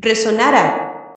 Resonar Afro.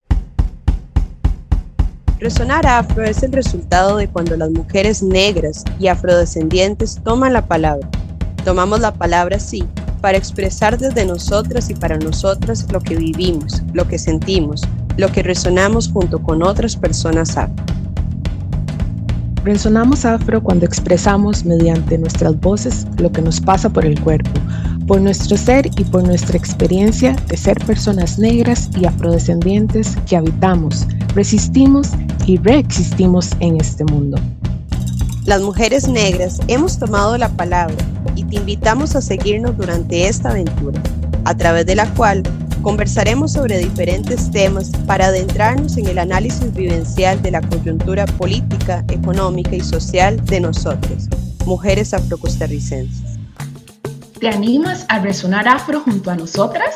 Resonar Afro es el resultado de cuando las mujeres negras y afrodescendientes toman la palabra. Tomamos la palabra, sí, para expresar desde nosotras y para nosotras lo que vivimos, lo que sentimos, lo que resonamos junto con otras personas afro. Resonamos afro cuando expresamos mediante nuestras voces lo que nos pasa por el cuerpo, por nuestro ser y por nuestra experiencia de ser personas negras y afrodescendientes que habitamos, resistimos y reexistimos en este mundo. Las mujeres negras hemos tomado la palabra y te invitamos a seguirnos durante esta aventura, a través de la cual conversaremos sobre diferentes temas para adentrarnos en el análisis vivencial de la coyuntura política, económica y social de nosotras, mujeres afrocostarricenses. ¿Te animas a resonar afro junto a nosotras?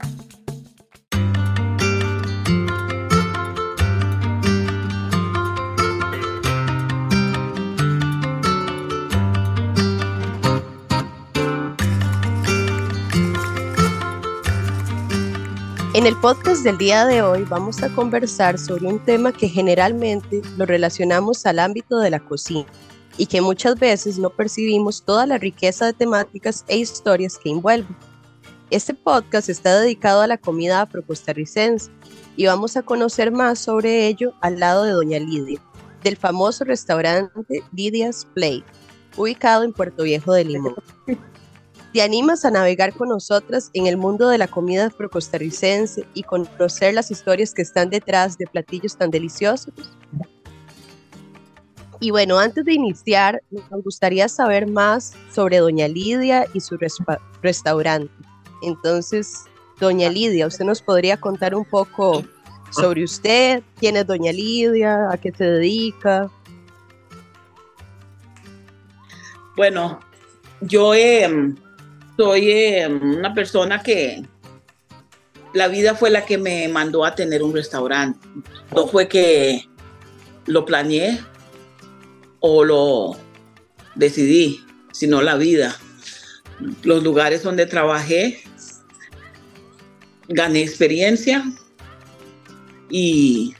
En el podcast del día de hoy vamos a conversar sobre un tema que generalmente lo relacionamos al ámbito de la cocina y que muchas veces no percibimos toda la riqueza de temáticas e historias que envuelve. Este podcast está dedicado a la comida afrocostarricense y vamos a conocer más sobre ello al lado de Doña Lidia, del famoso restaurante Lidia's Plate, ubicado en Puerto Viejo de Limón. ¿Te animas a navegar con nosotras en el mundo de la comida afrocostarricense y conocer las historias que están detrás de platillos tan deliciosos? Y bueno, antes de iniciar, nos gustaría saber más sobre Doña Lidia y su restaurante. Entonces, Doña Lidia, ¿usted nos podría contar un poco sobre usted? ¿Quién es Doña Lidia? ¿A qué se dedica? Bueno, yo soy una persona que la vida fue la que me mandó a tener un restaurante. No fue que lo planeé o lo decidí, sino la vida. Los lugares donde trabajé, gané experiencia y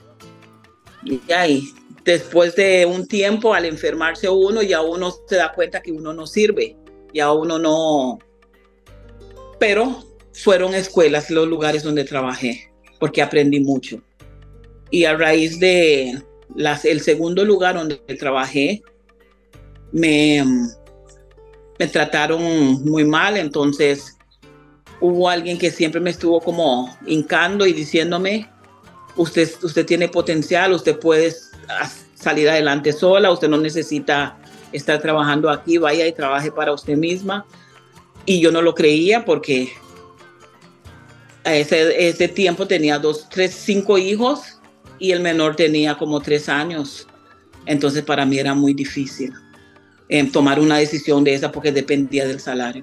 después de un tiempo, al enfermarse uno, ya uno se da cuenta que uno no sirve, ya uno no... Pero fueron escuelas los lugares donde trabajé, porque aprendí mucho. Y a raíz de el segundo lugar donde trabajé, me trataron muy mal, entonces hubo alguien que siempre me estuvo como hincando y diciéndome, usted tiene potencial, usted puede salir adelante sola, usted no necesita estar trabajando aquí, vaya y trabaje para usted misma. Y yo no lo creía porque a ese tiempo tenía 5 hijos y el menor tenía como 3 años. Entonces para mí era muy difícil tomar una decisión de esa porque dependía del salario.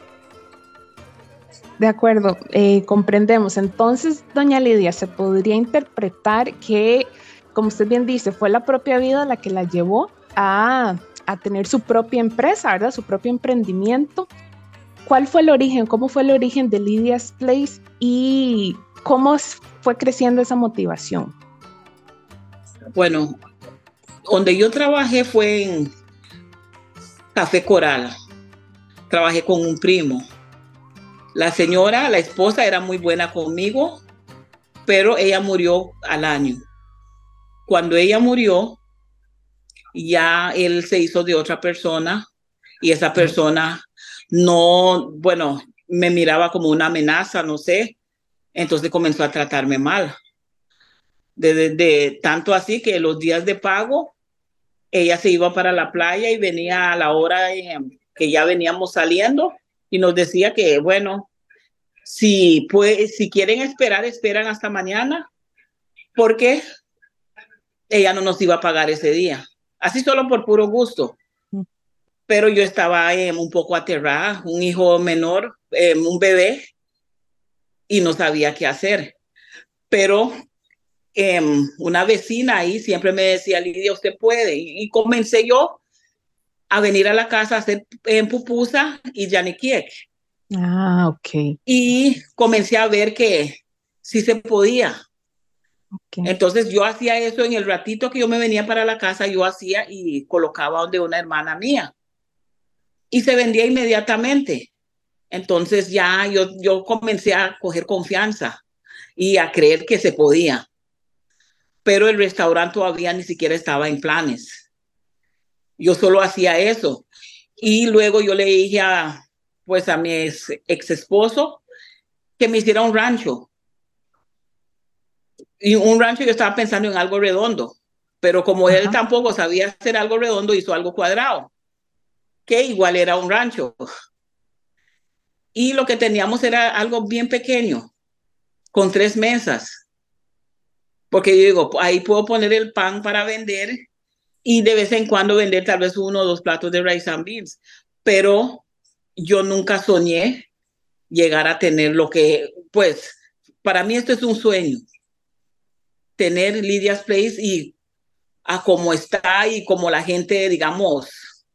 De acuerdo, comprendemos. Entonces, doña Lidia, se podría interpretar que, como usted bien dice, fue la propia vida la que la llevó a tener su propia empresa, ¿verdad? Su propio emprendimiento. ¿Cuál fue el origen? ¿Cómo fue el origen de Lidia's Place y cómo fue creciendo esa motivación? Bueno, donde yo trabajé fue en Café Coral. Trabajé con un primo. La señora, la esposa, era muy buena conmigo, pero ella murió al año. Cuando ella murió, ya él se hizo de otra persona y esa persona no, bueno, me miraba como una amenaza, no sé. Entonces comenzó a tratarme mal. De tanto así que los días de pago, ella se iba para la playa y venía a la hora que ya veníamos saliendo y nos decía que, bueno, si quieren esperar, esperan hasta mañana, porque ella no nos iba a pagar ese día. Así solo por puro gusto. Pero yo estaba un poco aterrada, un hijo menor, un bebé, y no sabía qué hacer. Pero una vecina ahí siempre me decía, Lidia, usted puede. Y comencé yo a venir a la casa a hacer pupusa y yaniquiek. Ah, ok. Y comencé a ver que sí se podía. Okay. Entonces yo hacía eso en el ratito que yo me venía para la casa, yo hacía y colocaba donde una hermana mía. Y se vendía inmediatamente. Entonces ya yo comencé a coger confianza y a creer que se podía. Pero el restaurante todavía ni siquiera estaba en planes. Yo solo hacía eso. Y luego yo le dije pues a mi ex esposo que me hiciera un rancho. Y un rancho yo estaba pensando en algo redondo, pero como él Ajá. tampoco sabía hacer algo redondo, hizo algo cuadrado, que igual era un rancho. Y lo que teníamos era algo bien pequeño, con 3 mesas, porque yo digo, ahí puedo poner el pan para vender y de vez en cuando vender tal vez 1 o 2 platos de rice and beans, pero yo nunca soñé llegar a tener lo que, pues, para mí esto es un sueño, tener Lydia's Place y a cómo está y como la gente, digamos,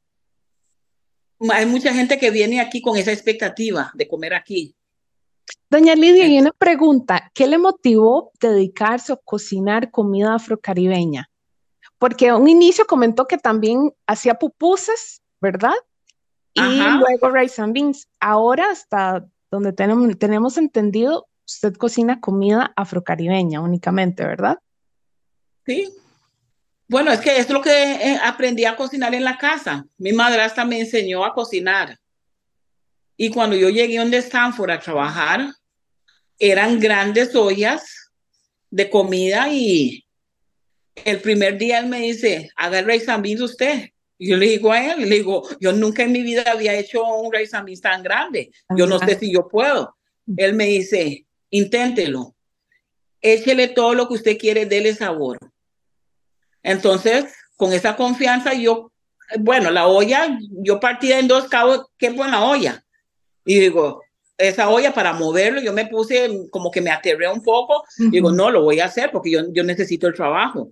hay mucha gente que viene aquí con esa expectativa de comer aquí. Doña Lidia, y una pregunta, ¿qué le motivó dedicarse o cocinar comida afrocaribeña? Porque a un inicio comentó que también hacía pupusas, ¿verdad? Y Ajá, luego rice and beans. Ahora, hasta donde tenemos entendido, usted cocina comida afrocaribeña únicamente, ¿verdad? sí. Bueno, es que es lo que aprendí a cocinar en la casa. Mi madrastra me enseñó a cocinar. Y cuando yo llegué donde Stanford a trabajar, eran grandes ollas de comida y el primer día él me dice, haga el rice and beans usted. Y yo le digo a él, le digo, yo nunca en mi vida había hecho un rice and beans tan grande. Yo Tan no sé grande. si yo puedo. Él me dice, inténtelo. Échele todo lo que usted quiere, dele sabor. Entonces, con esa confianza, bueno, la olla, yo partía en 2 cabos, ¿qué fue en la olla? Y digo, esa olla para moverlo, yo me puse como que me aterré un poco. Digo, Ujú. no, lo voy a hacer porque yo necesito el trabajo.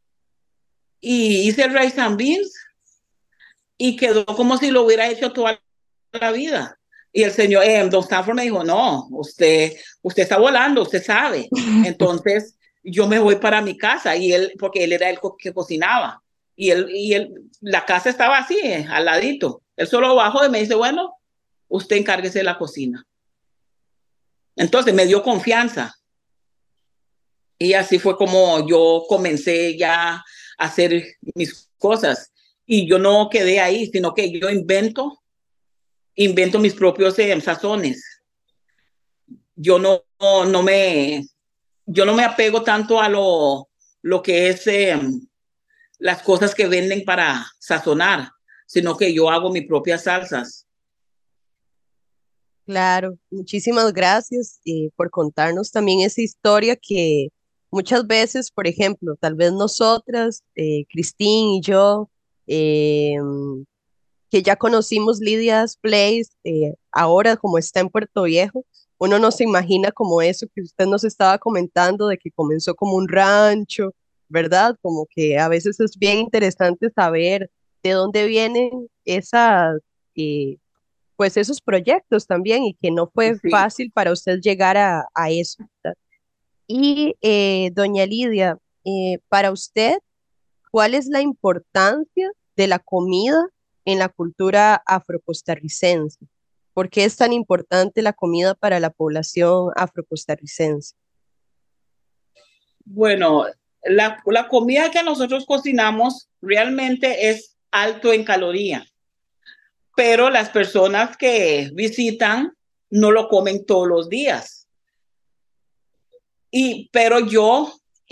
Y hice el rice and beans y quedó como si lo hubiera hecho toda la vida. Y el señor, Don Stanford me dijo, no, usted está volando, usted sabe. Entonces yo me voy para mi casa y él, porque él era el que cocinaba. La casa estaba así, al ladito. Él solo bajó y me dice, bueno, usted encárguese de la cocina. Entonces me dio confianza. Y así fue como yo comencé ya a hacer mis cosas. Y yo no quedé ahí, sino que yo invento mis propios sazones. Yo no me, yo no me apego tanto a lo que es las cosas que venden para sazonar, sino que yo hago mis propias salsas. Claro, muchísimas gracias por contarnos también esa historia que muchas veces, por ejemplo, tal vez nosotras, Cristín y yo, eh, que ya conocimos Lydia's Place, ahora como está en Puerto Viejo, uno no se imagina como eso que usted nos estaba comentando, de que comenzó como un rancho, ¿verdad? Como que a veces es bien interesante saber de dónde vienen esas, eh, pues esos proyectos también y que no fue Sí. fácil para usted llegar a eso, ¿verdad? Y doña Lidia, para usted, ¿cuál es la importancia de la comida en la cultura afrocostarricense? ¿Por qué es tan importante la comida para la población afrocostarricense? Bueno, la comida que nosotros cocinamos realmente es alto en calorías, pero las personas que visitan no lo comen todos los días. Pero yo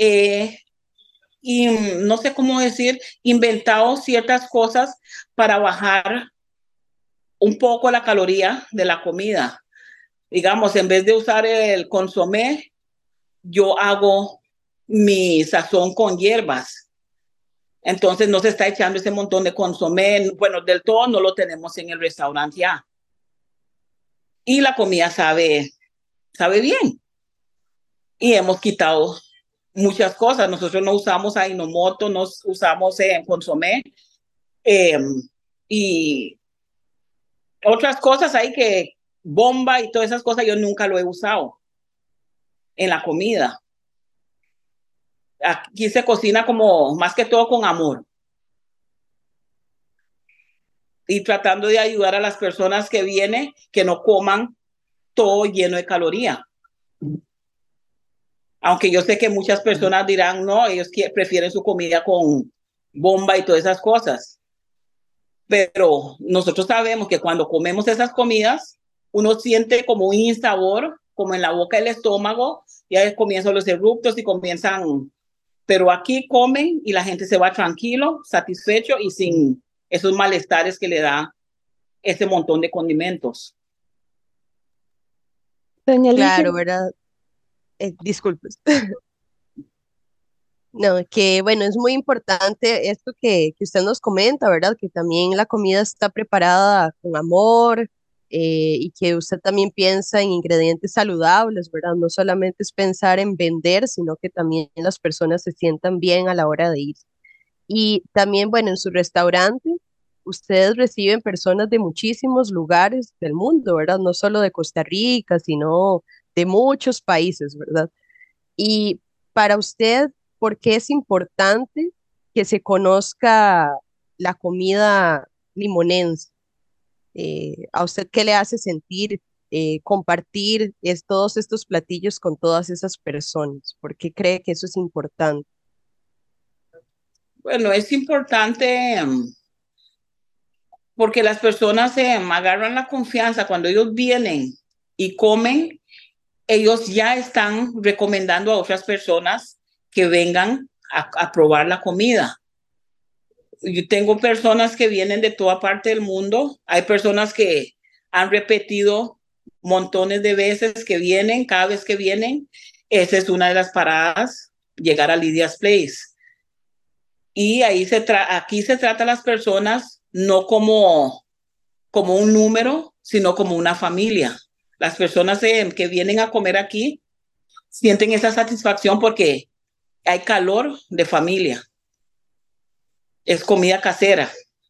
y no sé cómo decir, inventado ciertas cosas para bajar un poco la caloría de la comida. Digamos, en vez de usar el consomé, yo hago mi sazón con hierbas. Entonces no se está echando ese montón de consomé. Bueno, del todo no lo tenemos en el restaurante ya. Y la comida sabe bien. Y hemos quitado muchas cosas. Nosotros no usamos Ajinomoto, no usamos consomé. Eh, y otras cosas hay que bomba y todas esas cosas yo nunca lo he usado. en la comida. Aquí se cocina como más que todo con amor. Y tratando de ayudar a las personas que vienen, que no coman todo lleno de calorías. Aunque yo sé que muchas personas dirán, no, ellos prefieren su comida con bomba y todas esas cosas. Pero nosotros sabemos que cuando comemos esas comidas, uno siente como un insabor, como en la boca del estómago, ya comienzan los eruptos y comienzan. Pero aquí comen y la gente se va tranquilo, satisfecho y sin esos malestares que le da ese montón de condimentos. Doña Ligia, Claro, ¿verdad? Disculpes. No, que bueno, es muy importante esto que usted nos comenta, ¿verdad? Que también la comida está preparada con amor, y que usted también piensa en ingredientes saludables, ¿verdad? No solamente es pensar en vender, sino que también las personas se sientan bien a la hora de ir. Y también, bueno, en su restaurante, ustedes reciben personas de muchísimos lugares del mundo, ¿verdad? No solo de Costa Rica, sino de muchos países, ¿verdad? Y para usted, ¿por qué es importante que se conozca la comida limonense? ¿A usted qué le hace sentir compartir todos estos platillos con todas esas personas? ¿Por qué cree que eso es importante? Bueno, es importante porque las personas agarran la confianza cuando ellos vienen y comen, ellos ya están recomendando a otras personas que vengan a probar la comida. Yo tengo personas que vienen de toda parte del mundo, hay personas que han repetido montones de veces que vienen, cada vez que vienen, esa es una de las paradas, llegar a Lydia's Place. Y aquí se trata a las personas no como un número, sino como una familia. Las personas que vienen a comer aquí sienten esa satisfacción porque hay calor de familia. Es comida casera.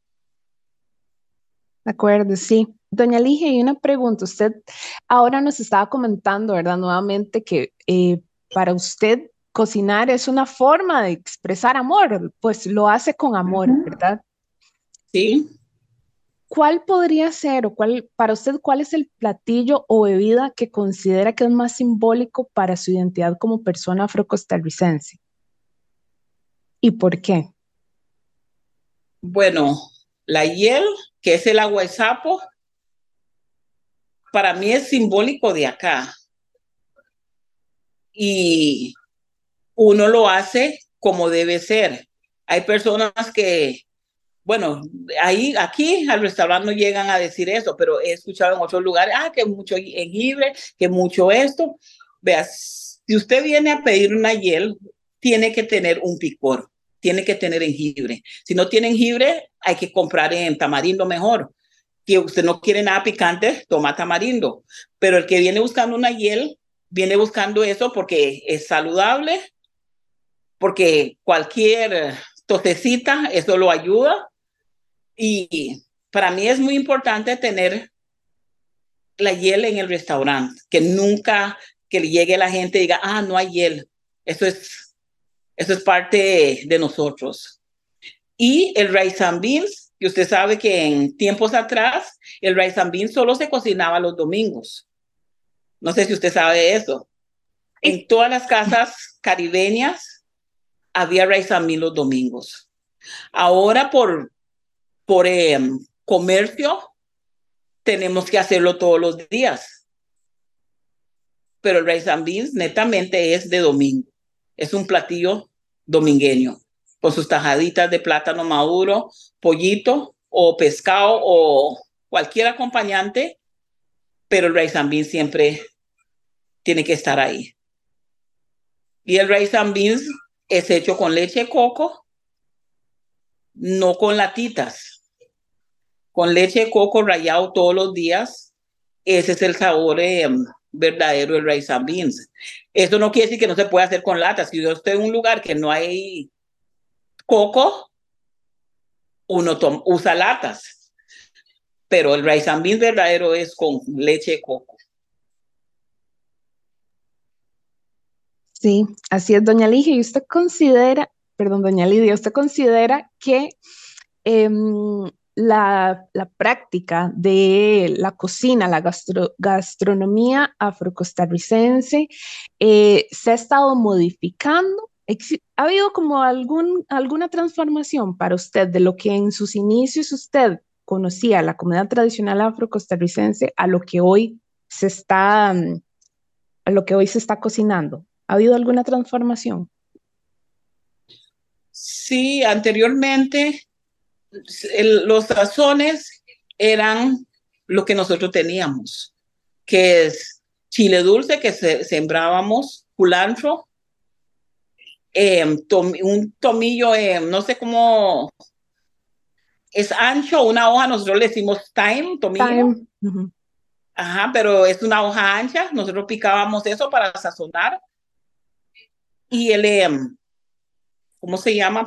de acuerdo, sí. Doña Ligia, y una pregunta. Usted ahora nos estaba comentando, ¿verdad? Nuevamente que para usted cocinar es una forma de expresar amor, pues lo hace con amor, ¿verdad? Sí. ¿Cuál podría ser o para usted, cuál es el platillo o bebida que considera que es más simbólico para su identidad como persona afrocostarricense? ¿Y por qué? Bueno, la hiel, que es el agua de sapo, para mí es simbólico de acá. Y uno lo hace como debe ser. Hay personas que, bueno, aquí al restaurante no llegan a decir eso, pero he escuchado en otros lugares, que mucho jengibre, que mucho esto. Veas, si usted viene a pedir una hiel, tiene que tener un picor, tiene que tener jengibre. Si no tiene jengibre, hay que comprar en tamarindo mejor. Si usted no quiere nada picante, toma tamarindo. Pero el que viene buscando una hiel, viene buscando eso porque es saludable, porque cualquier tosecita, eso lo ayuda. Y para mí es muy importante tener la hiel en el restaurante, que nunca que le llegue la gente y diga, no hay hiel. Eso es parte de nosotros. Y el rice and beans, que usted sabe que en tiempos atrás el rice and beans solo se cocinaba los domingos. No sé si usted sabe eso. En todas las casas caribeñas había rice and beans los domingos. Ahora por comercio tenemos que hacerlo todos los días. Pero el rice and beans netamente es de domingo. Es un platillo domingueño, con sus tajaditas de plátano maduro, pollito o pescado o cualquier acompañante, pero el rice and beans siempre tiene que estar ahí. Y el rice and beans es hecho con leche de coco, no con latitas. Con leche de coco rallado todos los días, ese es el sabor verdadero del rice and beans. Eso no quiere decir que no se puede hacer con latas. Si yo estoy en un lugar que no hay coco, uno usa latas. Pero el rice and beans verdadero es con leche de coco. Sí, así es, doña Ligia. Y usted considera, perdón, doña Lidia, ¿usted considera que la práctica de la cocina, la gastronomía afrocostarricense, se ha estado modificando? ¿Ha habido como alguna transformación para usted de lo que en sus inicios usted conocía la comida tradicional afrocostarricense a lo que hoy se está, a lo que hoy se está cocinando? ¿Ha habido alguna transformación? Sí, anteriormente los sazones eran lo que nosotros teníamos, que es chile dulce que sembrábamos, culantro, un tomillo, no sé cómo, es ancho, una hoja, nosotros le decimos thyme, tomillo. Time. Ujú. Ajá, pero es una hoja ancha, nosotros picábamos eso para sazonar. Y ¿cómo se llama?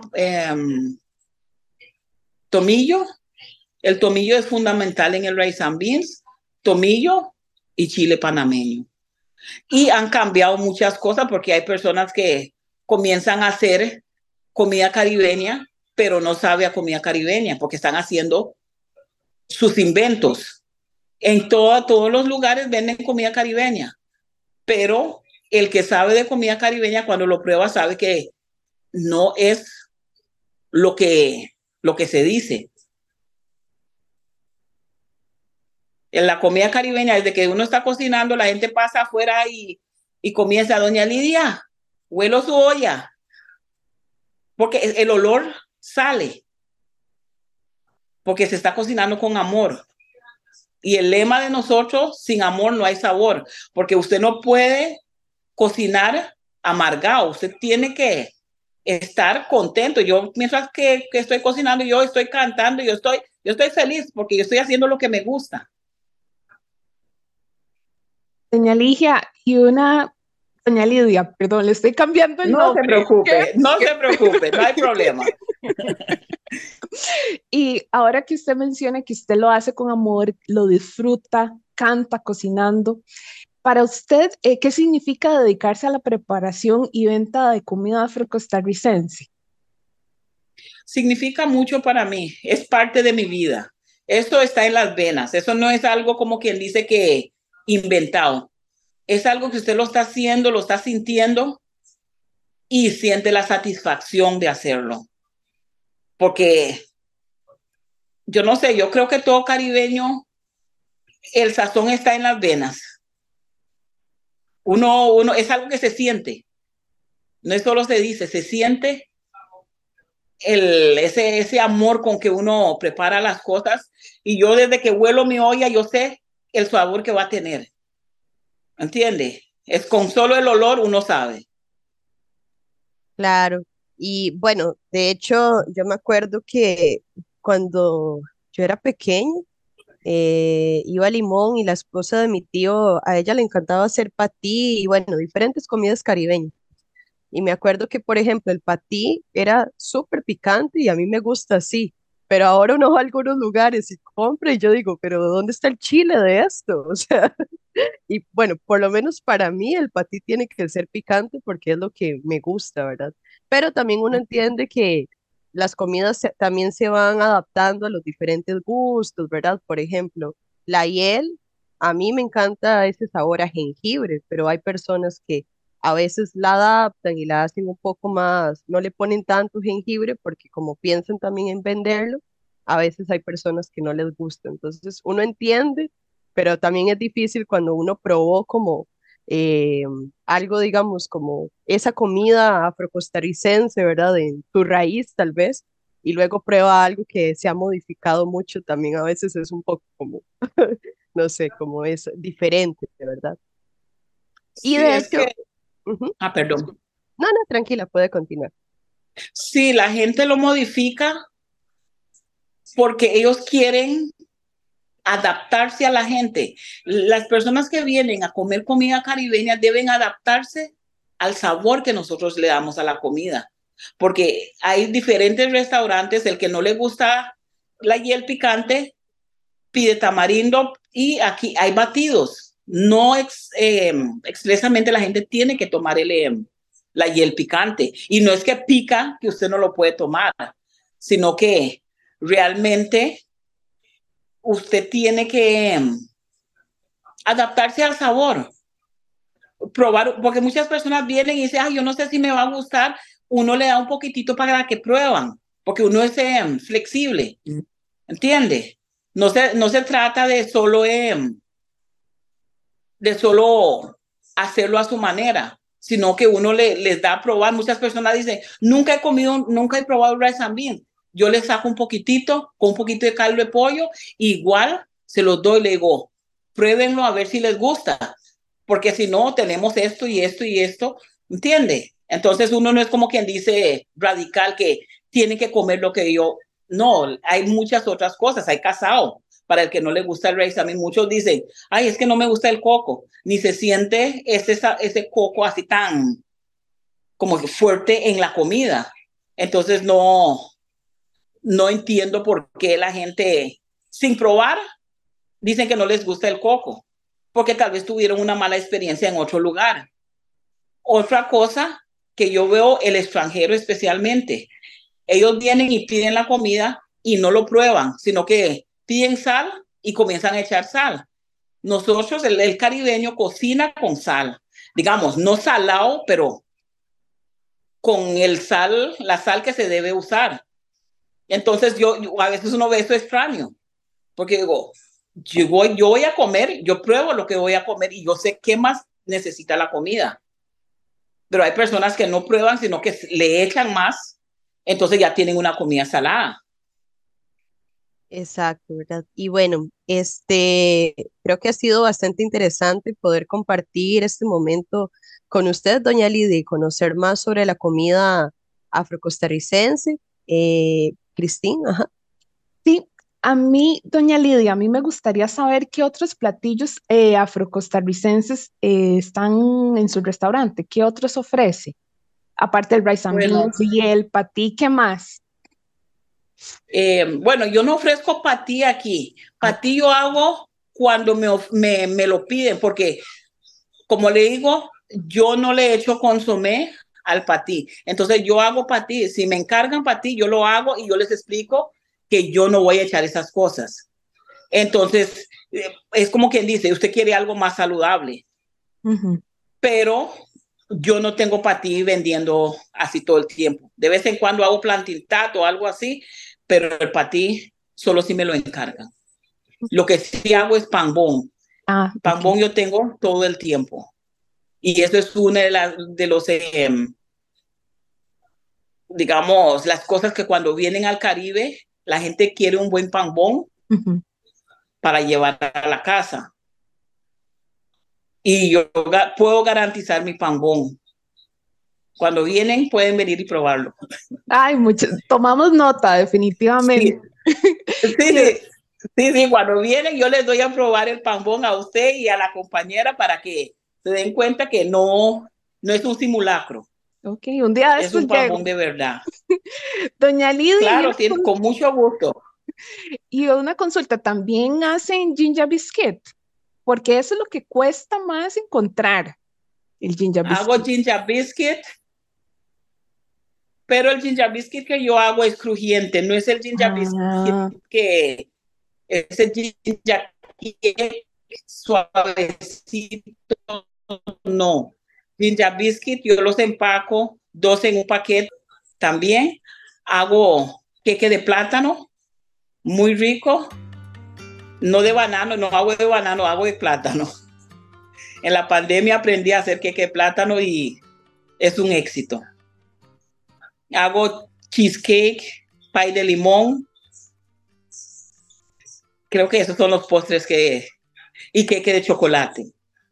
Tomillo. El tomillo es fundamental en el rice and beans, tomillo y chile panameño. Y han cambiado muchas cosas porque hay personas que comienzan a hacer comida caribeña, pero no sabe a comida caribeña porque están haciendo sus inventos. En todos los lugares venden comida caribeña, pero el que sabe de comida caribeña cuando lo prueba sabe que no es lo que se dice. En la comida caribeña, desde que uno está cocinando, la gente pasa afuera y comienza, doña Lidia, huelo su olla, porque el olor sale, porque se está cocinando con amor. Y el lema de nosotros, sin amor no hay sabor, porque usted no puede cocinar amargado, usted tiene que estar contento. Yo, mientras que estoy cocinando, yo estoy cantando, yo estoy feliz porque yo estoy haciendo lo que me gusta. Doña Ligia, doña Lidia, perdón, le estoy cambiando el No se nombre. preocupe, no se preocupe, no hay problema. Y ahora que usted menciona que usted lo hace con amor, lo disfruta, canta cocinando, para usted, ¿qué significa dedicarse a la preparación y venta de comida afrocostarricense? Significa mucho para mí, es parte de mi vida. Esto está en las venas, eso no es algo como quien dice que inventado. Es algo que usted lo está haciendo, lo está sintiendo y siente la satisfacción de hacerlo. Porque yo no sé, yo creo que todo caribeño, el sazón está en las venas. Es algo que se siente, no es solo se dice, se siente ese amor con que uno prepara las cosas. Y yo desde que huelo mi olla, yo sé el sabor que va a tener. ¿Entiende? Es con solo el olor uno sabe. Claro. Y bueno, de hecho, yo me acuerdo que cuando yo era pequeña, iba a Limón y la esposa de mi tío, a ella le encantaba hacer patí y bueno, diferentes comidas caribeñas. Y me acuerdo que, por ejemplo, el patí era súper picante y a mí me gusta así, pero ahora uno va a algunos lugares y compra y yo digo, pero ¿dónde está el chile de esto? O sea, y bueno, por lo menos para mí el patí tiene que ser picante porque es lo que me gusta, ¿verdad? Pero también uno entiende que las comidas también se van adaptando a los diferentes gustos, ¿verdad? Por ejemplo, la hiel, a mí me encanta ese sabor a jengibre, pero hay personas que a veces la adaptan y la hacen un poco más, no le ponen tanto jengibre porque como piensan también en venderlo, a veces hay personas que no les gusta. Entonces uno entiende, pero también es difícil cuando uno probó como eh, algo, digamos, como esa comida afrocostarricense, ¿verdad? En tu raíz tal vez, y luego prueba algo que se ha modificado mucho, también a veces es un poco como, no sé, como es diferente, ¿verdad? Y Sí, de es hecho, que, ujú, perdón. no, no, tranquila, puede continuar. Sí, la gente lo modifica porque ellos quieren adaptarse a la gente. Las personas que vienen a comer comida caribeña deben adaptarse al sabor que nosotros le damos a la comida, porque hay diferentes restaurantes, el que no le gusta la hiel picante pide tamarindo y aquí hay batidos. No expresamente la gente tiene que tomar y el picante. Y no es que pica que usted no lo puede tomar, sino que realmente usted tiene que adaptarse al sabor, probar, porque muchas personas vienen y dicen, ay, yo no sé si me va a gustar, uno le da un poquitito para que prueban, porque uno es flexible, ¿entiende? No se trata de solo hacerlo a su manera, sino que uno les da a probar. Muchas personas dicen, nunca he probado el rice and beans. Yo les saco un poquitito, con un poquito de caldo de pollo, igual se los doy, le digo, pruébenlo a ver si les gusta, porque si no, tenemos esto y esto y esto, ¿entiende? Entonces uno no es como quien dice radical que tiene que comer lo que yo, no, hay muchas otras cosas, hay casado, para el que no le gusta el rice. A mí muchos dicen, ay, es que no me gusta el coco, ni se siente ese coco así tan como fuerte en la comida. Entonces no entiendo por qué la gente, sin probar, dicen que no les gusta el coco, porque tal vez tuvieron una mala experiencia en otro lugar. Otra cosa que yo veo, el extranjero especialmente, ellos vienen y piden la comida y no lo prueban, sino que piden sal y comienzan a echar sal. Nosotros, el caribeño, cocina con sal, digamos, no salado, pero con la sal que se debe usar. Entonces yo a veces uno ve eso extraño, porque digo, yo voy a comer, yo pruebo lo que voy a comer y yo sé qué más necesita la comida. Pero hay personas que no prueban, sino que le echan más, entonces ya tienen una comida salada. Exacto, ¿verdad? Y bueno, creo que ha sido bastante interesante poder compartir este momento con usted, doña Lidia, y conocer más sobre la comida afrocostarricense. Cristina, ajá. Sí, a mí, doña Lidia, a mí me gustaría saber qué otros platillos afrocostarricenses están en su restaurante, qué otros ofrece, aparte del rice and Bueno, beans y el patí, ¿qué más? bueno, yo no ofrezco patí aquí. Patí yo hago cuando me lo piden, porque como le digo, yo no le echo consomé al patí. Entonces yo hago patí. Si me encargan patí, yo lo hago y yo les explico que yo no voy a echar esas cosas. Entonces, es como quien dice, usted quiere algo más saludable, Ujú. pero yo no tengo patí vendiendo así todo el tiempo. De vez en cuando hago plantintato o algo así, pero el patí solo si me lo encargan. Lo que sí hago es pambón. Ah, ok. Pambón yo tengo todo el tiempo. Y eso es una de los, digamos, las cosas que cuando vienen al Caribe, la gente quiere un buen pambón Ujú. para llevar a la casa. Y yo puedo garantizar mi pambón. Cuando vienen, pueden venir y probarlo. Ay, mucho, tomamos nota, definitivamente. Sí, sí, sí, sí, cuando vienen, yo les doy a probar el pambón a usted y a la compañera para que se den cuenta que no es un simulacro, Ok, un día de es estos un llego. pambón de verdad. Doña Lidia, Claro, con mucho gusto. y una consulta, ¿también hacen ginger biscuit? Porque eso es lo que cuesta más encontrar, el ginger Hago biscuit. ginger biscuit, pero el ginger biscuit que yo hago es crujiente, no es el ginger biscuit Ah, que es el ginger suavecito, no. Ginger biscuit, yo los empaco, dos en un paquete también. Hago queque de plátano, muy rico. No de banano, no hago de banano, hago de plátano. En la pandemia aprendí a hacer queque de plátano y es un éxito. Hago cheesecake, pay de limón. Creo que esos son los postres y queque de chocolate.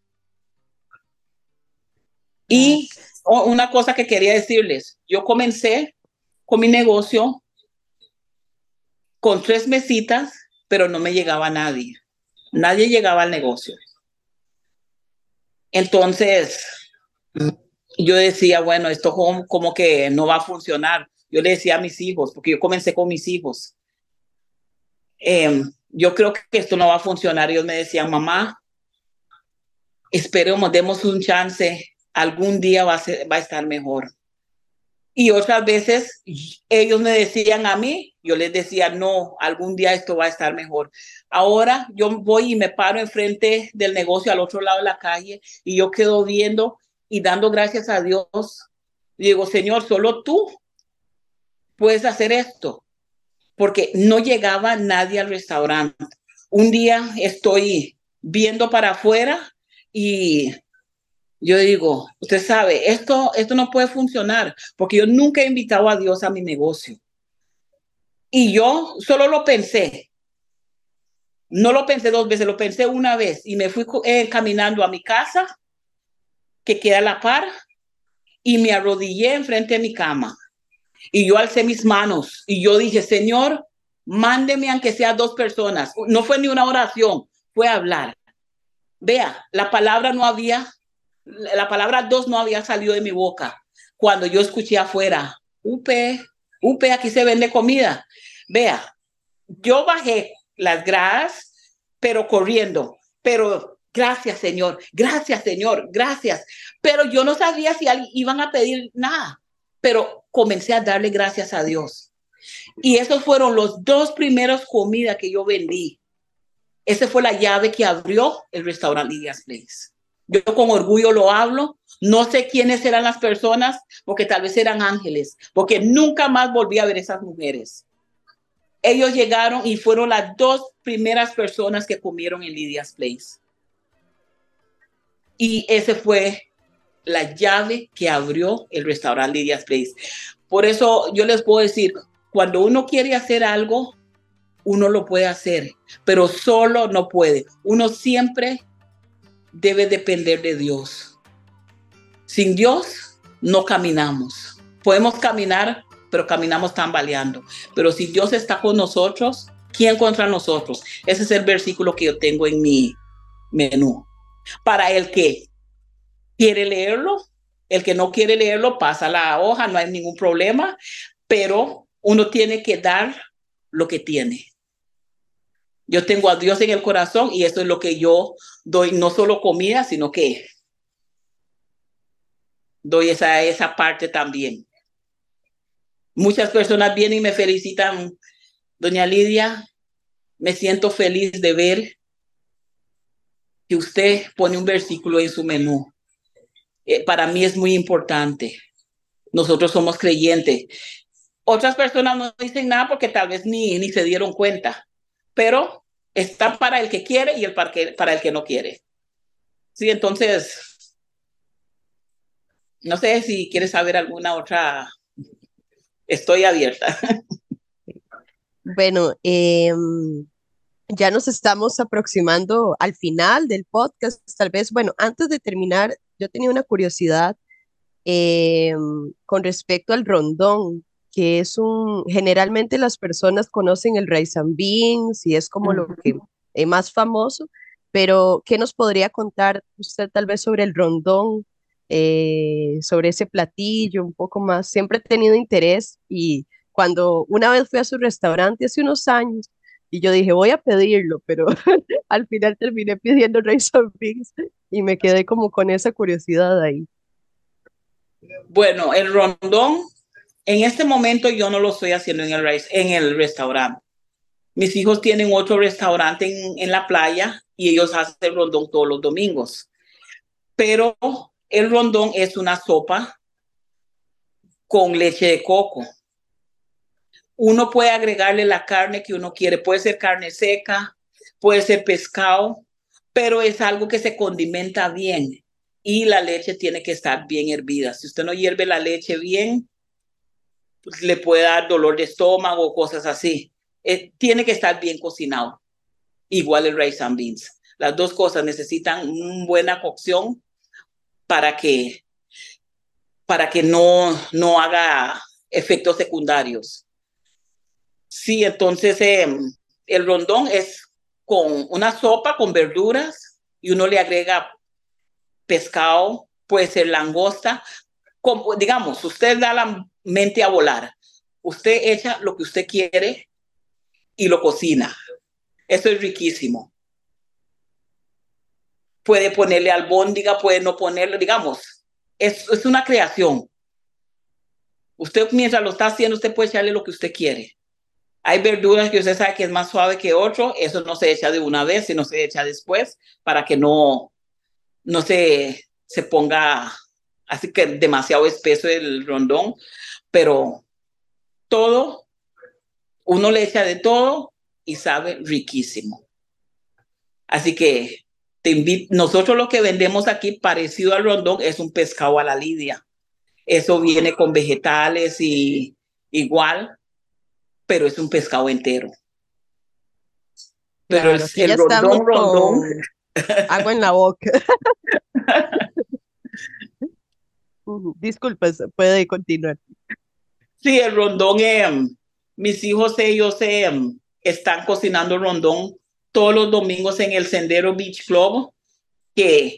ah, Y una cosa que quería decirles, yo comencé con mi negocio con 3 mesitas, pero no me llegaba nadie. Nadie llegaba al negocio. Entonces, yo decía, bueno, esto como que no va a funcionar. Yo le decía a mis hijos, porque yo comencé con mis hijos, yo creo que esto no va a funcionar. Ellos me decían, mamá, esperemos, demos un chance, algún día va a estar mejor. Y otras veces ellos me decían a mí, yo les decía, no, algún día esto va a estar mejor. Ahora yo voy y me paro enfrente del negocio al otro lado de la calle y yo quedo viendo y dando gracias a Dios. Y digo, Señor, solo tú puedes hacer esto, porque no llegaba nadie al restaurante. Un día estoy viendo para afuera y yo digo, usted sabe, esto no puede funcionar, porque yo nunca he invitado a Dios a mi negocio. Y yo solo lo pensé. No lo pensé 2 veces, lo pensé una vez y me fui caminando a mi casa, que queda a la par, y me arrodillé enfrente de mi cama. Y yo alcé mis manos y yo dije, Señor, mándeme aunque sea 2 personas. No fue ni una oración, fue hablar. Vea, la palabra 2 no había salido de mi boca cuando yo escuché afuera, Upe, aquí se vende comida. Vea, yo bajé las gradas, pero corriendo, pero gracias Señor, gracias. Pero yo no sabía si iban a pedir nada, pero comencé a darle gracias a Dios. Y esos fueron los 2 primeros comidas que yo vendí. Esa fue la llave que abrió el restaurante Lydia's Place. Yo con orgullo lo hablo. No sé quiénes eran las personas, porque tal vez eran ángeles, porque nunca más volví a ver esas mujeres. Ellos llegaron y fueron las 2 primeras personas que comieron en Lydia's Place. Y esa fue la llave que abrió el restaurante Lydia's Place. Por eso yo les puedo decir, cuando uno quiere hacer algo, uno lo puede hacer, pero solo no puede. Uno siempre debe depender de Dios. Sin Dios no caminamos. Podemos caminar, pero caminamos tambaleando. Pero si Dios está con nosotros, ¿quién contra nosotros? Ese es el versículo que yo tengo en mi menú. Para el que quiere leerlo, el que no quiere leerlo, pasa la hoja, no hay ningún problema, pero uno tiene que dar lo que tiene. Yo tengo a Dios en el corazón y eso es lo que yo doy, no solo comida, sino que doy esa parte también. Muchas personas vienen y me felicitan, doña Lidia, me siento feliz de ver que usted pone un versículo en su menú. Para mí es muy importante. Nosotros somos creyentes. Otras personas no dicen nada porque tal vez ni se dieron cuenta, pero está para el que quiere y para el que no quiere. Sí, entonces, no sé si quieres saber alguna otra. Estoy abierta. Bueno, ya nos estamos aproximando al final del podcast. Tal vez, bueno, antes de terminar, yo tenía una curiosidad con respecto al rondón, que es generalmente las personas conocen el rice and beans y es como lo que es más famoso, pero ¿qué nos podría contar usted tal vez sobre el rondón, sobre ese platillo un poco más? Siempre he tenido interés y cuando una vez fui a su restaurante hace unos años y yo dije, voy a pedirlo, pero al final terminé pidiendo rice and beans y me quedé como con esa curiosidad ahí. Bueno, el rondón, en este momento yo no lo estoy haciendo en el restaurante. Mis hijos tienen otro restaurante en la playa y ellos hacen rondón todos los domingos. Pero el rondón es una sopa con leche de coco. Uno puede agregarle la carne que uno quiere. Puede ser carne seca, puede ser pescado, pero es algo que se condimenta bien y la leche tiene que estar bien hervida. Si usted no hierve la leche bien, pues le puede dar dolor de estómago o cosas así. Tiene que estar bien cocinado. Igual el rice and beans. Las 2 cosas necesitan una buena cocción para que no haga efectos secundarios. Sí, entonces el rondón es con una sopa con verduras y uno le agrega pescado, puede ser langosta. Digamos, usted da la mente a volar. Usted echa lo que usted quiere y lo cocina. Eso es riquísimo. Puede ponerle albóndiga, puede no ponerle, digamos. es una creación. Usted mientras lo está haciendo, usted puede echarle lo que usted quiere. Hay verduras que usted sabe que es más suave que otro, eso no se echa de una vez, sino se echa después para que no se ponga así que demasiado espeso el rondón, pero todo, uno le echa de todo y sabe riquísimo. Así que nosotros lo que vendemos aquí parecido al rondón es un pescado a la lidia. Eso viene con vegetales y igual, pero es un pescado entero. Pero Claro, aquí ya el estamos rondón, con agua en la boca. Disculpe, puede continuar. sí, el rondón, mis hijos, ellos están cocinando rondón todos los domingos en el Sendero Beach Club, que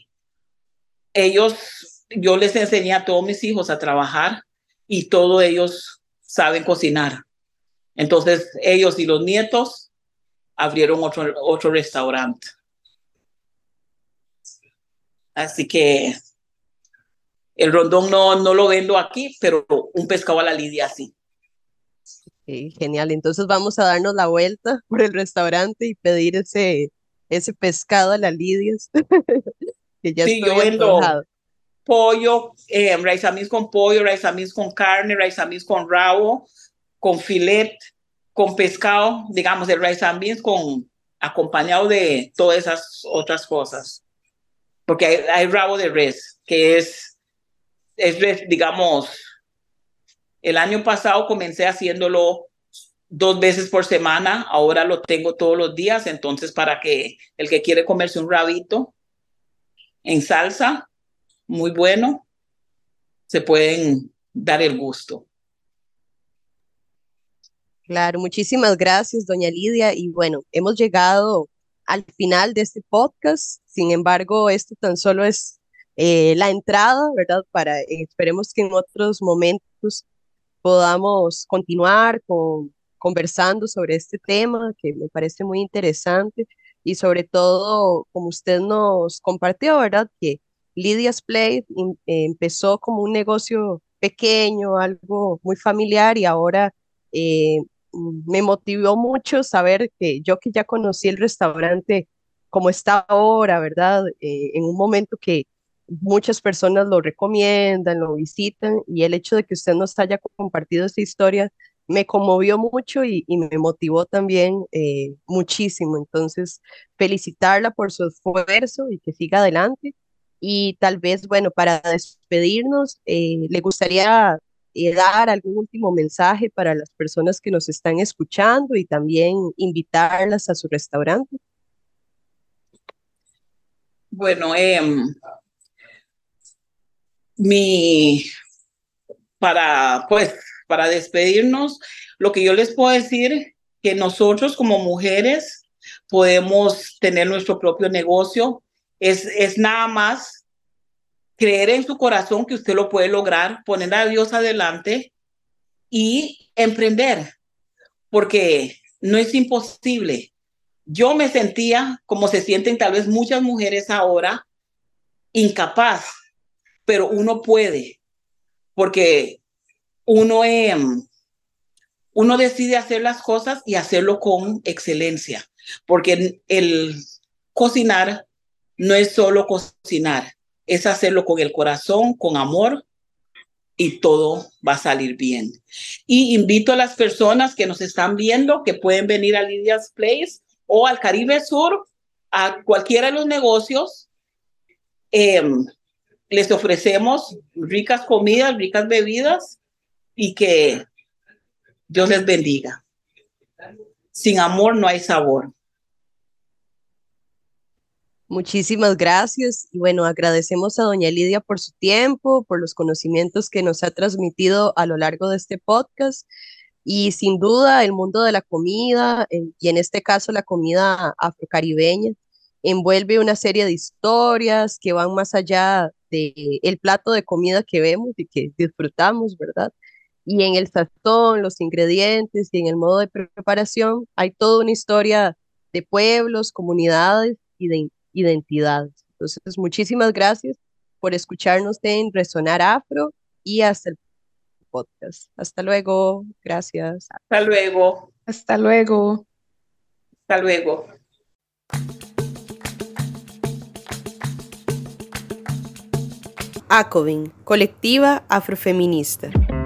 yo les enseñé a todos mis hijos a trabajar y todos ellos saben cocinar. Entonces, ellos y los nietos abrieron otro restaurante. Así que el rondón no lo vendo aquí, pero un pescado a la lidia sí. Genial, entonces vamos a darnos la vuelta por el restaurante y pedir ese pescado a las lidias, que ya Sí, yo estoy vendo antojado. pollo, rice and beans con pollo, rice and beans con carne, rice and beans con rabo, con filet, con pescado, digamos, el rice and beans acompañado de todas esas otras cosas. Porque hay rabo de res, que es res, digamos, el año pasado comencé haciéndolo 2 veces por semana, ahora lo tengo todos los días, entonces para que el que quiere comerse un rabito en salsa, muy bueno, se pueden dar el gusto. Claro, muchísimas gracias, doña Lidia. Y bueno, hemos llegado al final de este podcast. Sin embargo, esto tan solo es la entrada, ¿verdad? Esperemos que en otros momentos podamos continuar conversando sobre este tema que me parece muy interesante y sobre todo, como usted nos compartió, ¿verdad? Que Lydia's Plate empezó como un negocio pequeño, algo muy familiar y ahora eh, me motivó mucho saber que yo que ya conocí el restaurante como está ahora, ¿verdad? En un momento que muchas personas lo recomiendan, lo visitan y el hecho de que usted nos haya compartido esta historia me conmovió mucho y me motivó también muchísimo. Entonces, felicitarla por su esfuerzo y que siga adelante. Y tal vez, bueno, para despedirnos, ¿le gustaría dar algún último mensaje para las personas que nos están escuchando y también invitarlas a su restaurante? Bueno, mi, para despedirnos, lo que yo les puedo decir que nosotros como mujeres podemos tener nuestro propio negocio, es nada más creer en su corazón que usted lo puede lograr, poner a Dios adelante y emprender, porque no es imposible. Yo me sentía como se sienten tal vez muchas mujeres ahora, incapaz, pero uno puede, porque uno, uno decide hacer las cosas y hacerlo con excelencia, porque el cocinar no es solo cocinar, es hacerlo con el corazón, con amor y todo va a salir bien. Y invito a las personas que nos están viendo que pueden venir a Lydia's Place o al Caribe Sur, a cualquiera de los negocios. Les ofrecemos ricas comidas, ricas bebidas y que Dios les bendiga. Sin amor no hay sabor. Muchísimas gracias y bueno, agradecemos a doña Lidia por su tiempo, por los conocimientos que nos ha transmitido a lo largo de este podcast y sin duda el mundo de la comida y en este caso la comida afrocaribeña envuelve una serie de historias que van más allá de el plato de comida que vemos y que disfrutamos, ¿verdad? Y en el sazón, los ingredientes y en el modo de preparación hay toda una historia de pueblos, comunidades y de identidades. Entonces, muchísimas gracias por escucharnos en Resonar Afro y hasta el podcast. Hasta luego. Gracias. Hasta luego. Hasta luego. Hasta luego. ACOVIN, Colectiva Afrofeminista.